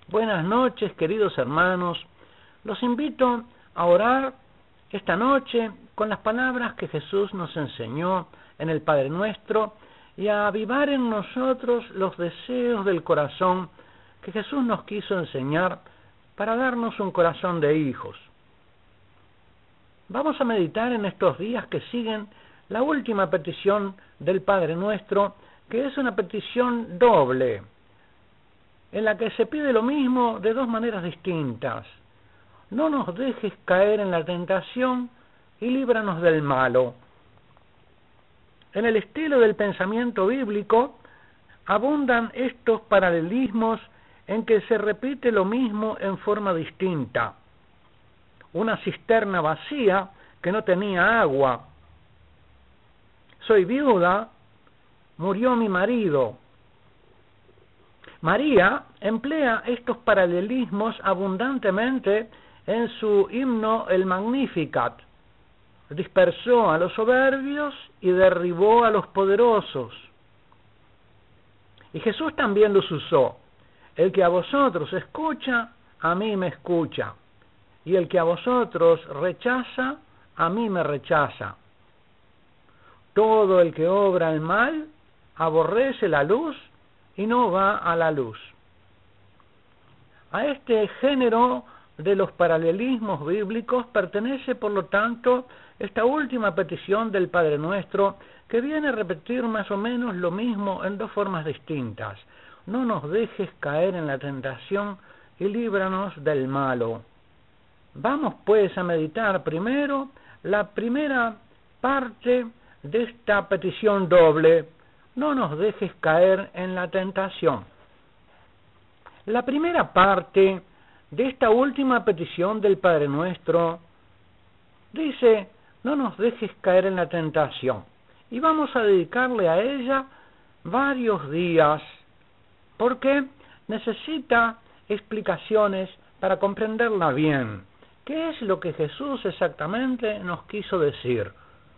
Buenas noches, queridos hermanos. Los invito a orar esta noche con las palabras que Jesús nos enseñó en el Padre Nuestro y a avivar en nosotros los deseos del corazón que Jesús nos quiso enseñar para darnos un corazón de hijos. Vamos a meditar en estos días que siguen la última petición del Padre Nuestro, que es una petición doble, en la que se pide lo mismo de dos maneras distintas. No nos dejes caer en la tentación y líbranos del malo. En el estilo del pensamiento bíblico abundan estos paralelismos en que se repite lo mismo en forma distinta. Una cisterna vacía que no tenía agua. Soy viuda, murió mi marido. María emplea estos paralelismos abundantemente en su himno el Magnificat. Dispersó a los soberbios y derribó a los poderosos. Y Jesús también los usó. El que a vosotros escucha, a mí me escucha. Y el que a vosotros rechaza, a mí me rechaza. Todo el que obra el mal, aborrece la luz y no va a la luz. A este género de los paralelismos bíblicos pertenece, por lo tanto, esta última petición del Padre Nuestro, que viene a repetir más o menos lo mismo en dos formas distintas. No nos dejes caer en la tentación y líbranos del malo. Vamos pues a meditar primero la primera parte de esta petición doble. No nos dejes caer en la tentación. La primera parte de esta última petición del Padre Nuestro dice: no nos dejes caer en la tentación. Y vamos a dedicarle a ella varios días, porque necesita explicaciones para comprenderla bien. ¿Qué es lo que Jesús exactamente nos quiso decir?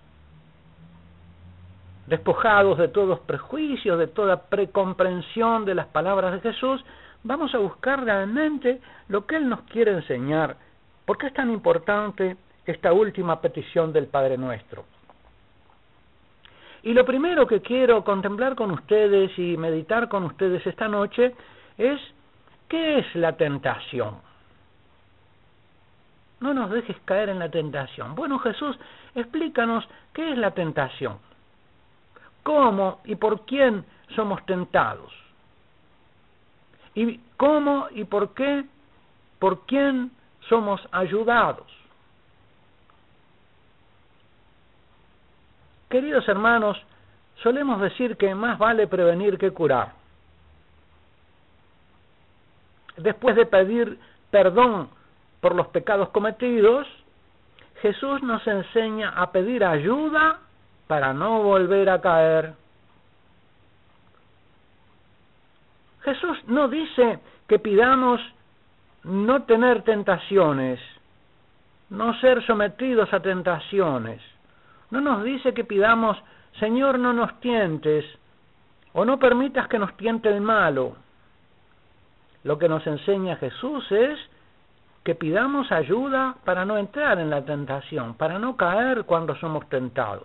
Despojados de todos prejuicios, de toda precomprensión de las palabras de Jesús, vamos a buscar realmente lo que Él nos quiere enseñar. ¿Por qué es tan importante esta última petición del Padre Nuestro? Y lo primero que quiero contemplar con ustedes y meditar con ustedes esta noche es: ¿qué es la tentación? No nos dejes caer en la tentación. Bueno, Jesús, explícanos qué es la tentación. ¿Cómo y por quién somos tentados? ¿Y cómo y por qué, por quién somos ayudados? Queridos hermanos, solemos decir que más vale prevenir que curar. Después de pedir perdón por los pecados cometidos, Jesús nos enseña a pedir ayuda para no volver a caer. Jesús no dice que pidamos no tener tentaciones, no ser sometidos a tentaciones. No nos dice que pidamos: Señor, no nos tientes, o no permitas que nos tiente el malo. Lo que nos enseña Jesús es que pidamos ayuda para no entrar en la tentación, para no caer cuando somos tentados.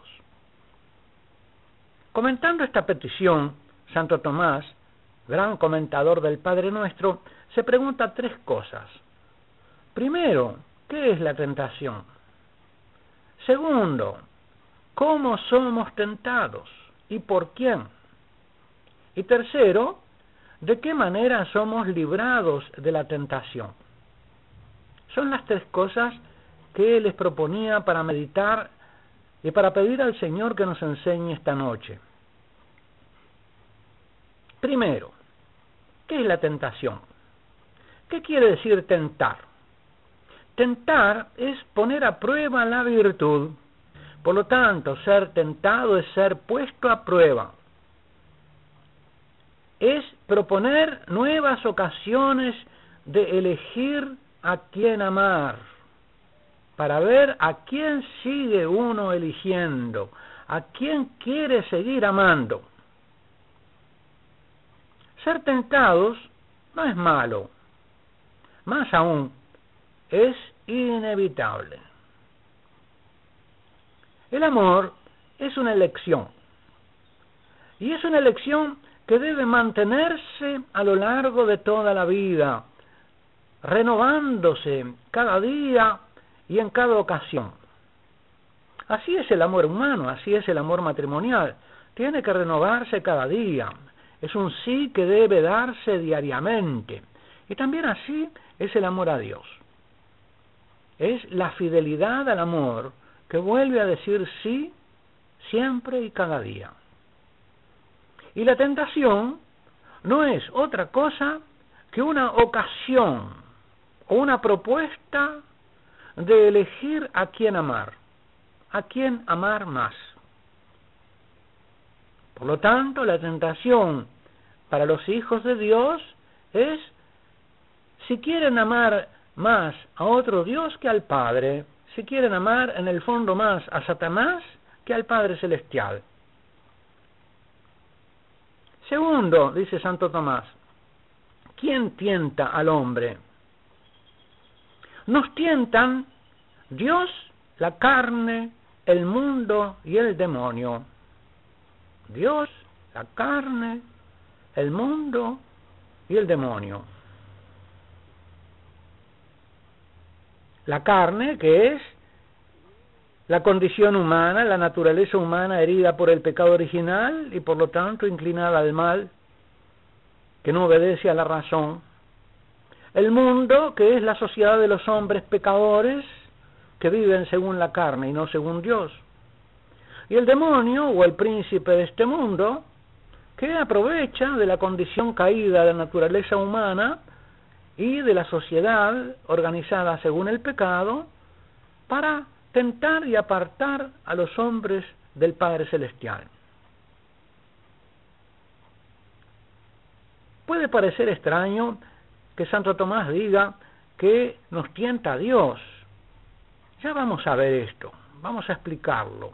Comentando esta petición, Santo Tomás, gran comentador del Padre Nuestro, se pregunta tres cosas. Primero, ¿qué es la tentación? Segundo, ¿cómo somos tentados y por quién? Y tercero, ¿de qué manera somos librados de la tentación? Son las tres cosas que les proponía para meditar y para pedir al Señor que nos enseñe esta noche. Primero, ¿qué es la tentación? ¿Qué quiere decir tentar? Tentar es poner a prueba la virtud. Por lo tanto, ser tentado es ser puesto a prueba. Es proponer nuevas ocasiones de elegir a quién amar, para ver a quién sigue uno eligiendo, a quién quiere seguir amando. Ser tentados no es malo, más aún, es inevitable. El amor es una elección, y es una elección que debe mantenerse a lo largo de toda la vida, renovándose cada día y en cada ocasión. Así es el amor humano, así es el amor matrimonial. Tiene que renovarse cada día. Es un sí que debe darse diariamente. Y también así es el amor a Dios. Es la fidelidad al amor que vuelve a decir sí siempre y cada día. Y la tentación no es otra cosa que una ocasión o una propuesta de elegir a quién amar más. Por lo tanto, la tentación para los hijos de Dios es, si quieren amar más a otro Dios que al Padre, si quieren amar en el fondo más a Satanás que al Padre Celestial. Segundo, dice Santo Tomás, ¿quién tienta al hombre? Nos tientan Dios, la carne, el mundo y el demonio. Dios, la carne, el mundo y el demonio. La carne, que es la condición humana, la naturaleza humana herida por el pecado original y por lo tanto inclinada al mal, que no obedece a la razón. El mundo, que es la sociedad de los hombres pecadores que viven según la carne y no según Dios. Y el demonio, o el príncipe de este mundo, que aprovecha de la condición caída de la naturaleza humana y de la sociedad organizada según el pecado para tentar y apartar a los hombres del Padre Celestial. Puede parecer extraño que Santo Tomás diga que nos tienta a Dios. Ya vamos a ver esto, vamos a explicarlo.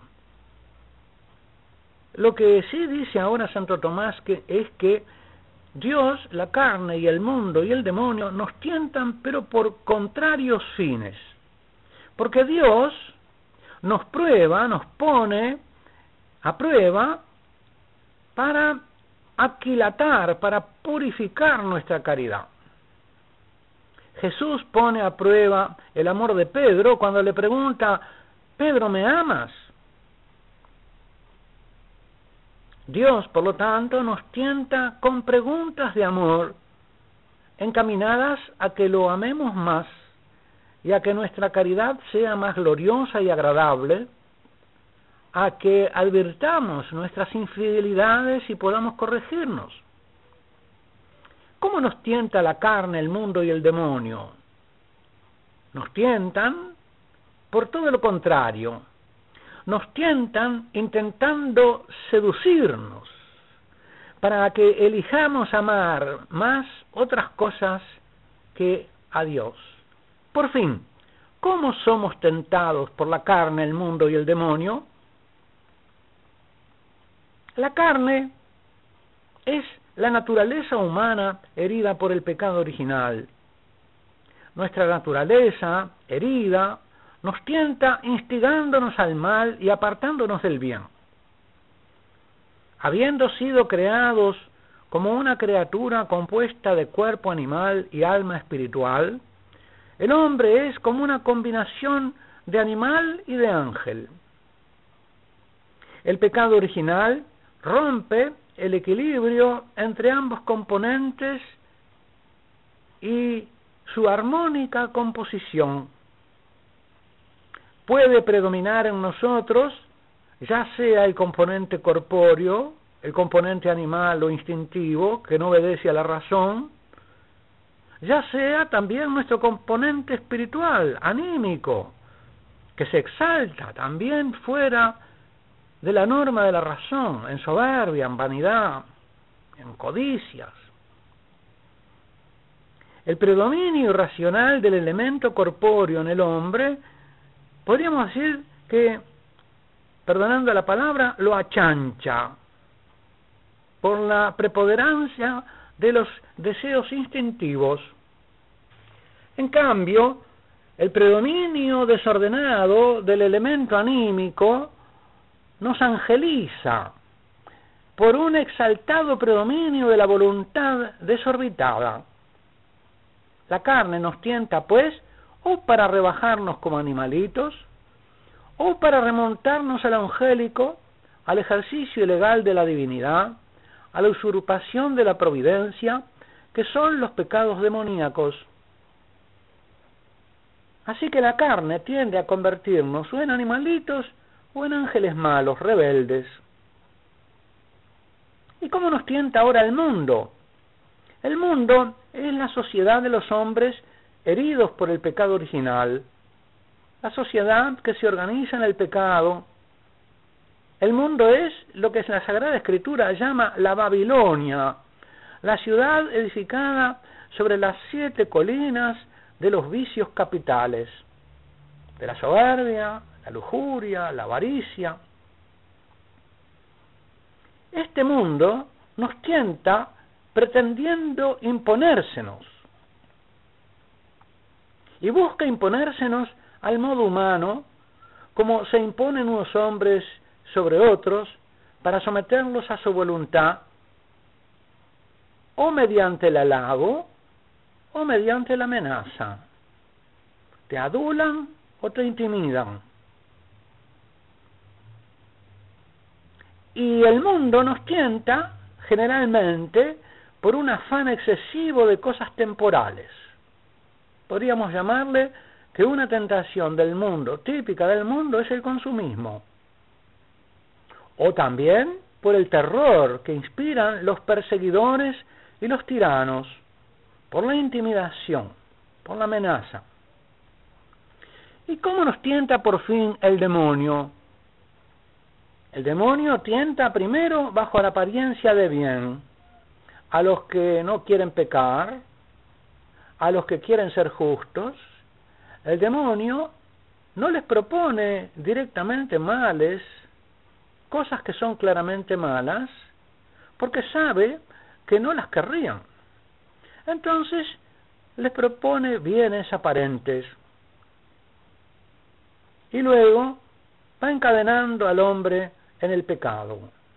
Lo que sí dice ahora Santo Tomás es que Dios, la carne y el mundo y el demonio nos tientan, pero por contrarios fines. Porque Dios nos prueba, nos pone a prueba para aquilatar, para purificar nuestra caridad. Jesús pone a prueba el amor de Pedro cuando le pregunta, Pedro, ¿me amas? Dios, por lo tanto, nos tienta con preguntas de amor encaminadas a que lo amemos más y a que nuestra caridad sea más gloriosa y agradable, a que advirtamos nuestras infidelidades y podamos corregirnos. ¿Cómo nos tienta la carne, el mundo y el demonio? Nos tientan por todo lo contrario. Nos tientan intentando seducirnos para que elijamos amar más otras cosas que a Dios. Por fin, ¿cómo somos tentados por la carne, el mundo y el demonio? La carne es la naturaleza humana herida por el pecado original. Nuestra naturaleza herida nos tienta instigándonos al mal y apartándonos del bien. Habiendo sido creados como una criatura compuesta de cuerpo animal y alma espiritual, el hombre es como una combinación de animal y de ángel. El pecado original rompe el equilibrio entre ambos componentes y su armónica composición. Puede predominar en nosotros, ya sea el componente corpóreo, el componente animal o instintivo, que no obedece a la razón, ya sea también nuestro componente espiritual, anímico, que se exalta también fuera de la norma de la razón, en soberbia, en vanidad, en codicias. El predominio irracional del elemento corpóreo en el hombre, podríamos decir que, perdonando la palabra, lo achancha por la preponderancia de los deseos instintivos. En cambio, el predominio desordenado del elemento anímico nos angeliza por un exaltado predominio de la voluntad desorbitada. La carne nos tienta, pues, o para rebajarnos como animalitos, o para remontarnos al angélico, al ejercicio ilegal de la divinidad, a la usurpación de la providencia, que son los pecados demoníacos. Así que la carne tiende a convertirnos o en animalitos o en ángeles malos, rebeldes. ¿Y cómo nos tienta ahora el mundo? El mundo es la sociedad de los hombres heridos por el pecado original, la sociedad que se organiza en el pecado. El mundo es lo que la Sagrada Escritura llama la Babilonia, la ciudad edificada sobre las 7 colinas de los vicios capitales, de la soberbia, la lujuria, la avaricia. Este mundo nos tienta pretendiendo imponérsenos, y busca imponérsenos al modo humano, como se imponen unos hombres sobre otros para someterlos a su voluntad, o mediante el halago o mediante la amenaza. Te adulan o te intimidan. Y el mundo nos tienta generalmente por un afán excesivo de cosas temporales. Podríamos llamarle que una tentación del mundo, típica del mundo, es el consumismo. O también por el terror que inspiran los perseguidores y los tiranos, por la intimidación, por la amenaza. ¿Y cómo nos tienta por fin el demonio? El demonio tienta primero bajo la apariencia de bien a los que no quieren pecar, a los que quieren ser justos. El demonio no les propone directamente males, cosas que son claramente malas, porque sabe que no las querrían. Entonces les propone bienes aparentes. Y luego va encadenando al hombre en el pecado.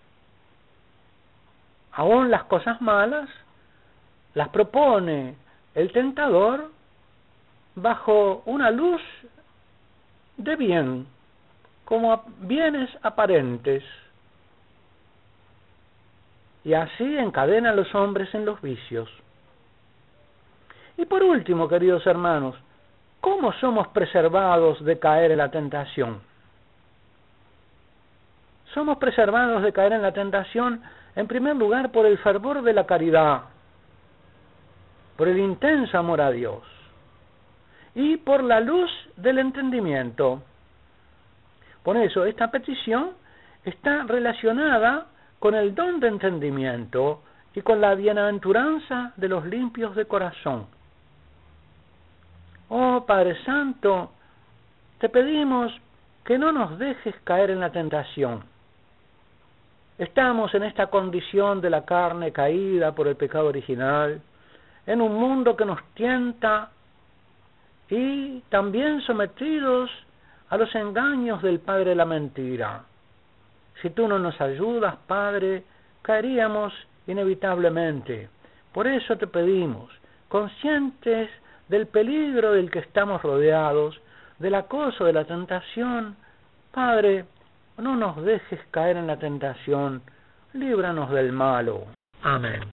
Aún las cosas malas las propone el tentador bajo una luz de bien, como bienes aparentes. Y así encadena a los hombres en los vicios. Y por último, queridos hermanos, ¿cómo somos preservados de caer en la tentación? Somos preservados de caer en la tentación, en primer lugar, por el fervor de la caridad, por el intenso amor a Dios y por la luz del entendimiento. Por eso, esta petición está relacionada con el don de entendimiento y con la bienaventuranza de los limpios de corazón. Oh Padre Santo, te pedimos que no nos dejes caer en la tentación. Estamos en esta condición de la carne caída por el pecado original, en un mundo que nos tienta y también sometidos a los engaños del padre de la mentira. Si tú no nos ayudas, Padre, caeríamos inevitablemente. Por eso te pedimos, conscientes del peligro del que estamos rodeados, del acoso de la tentación, Padre, no nos dejes caer en la tentación, líbranos del malo. Amén.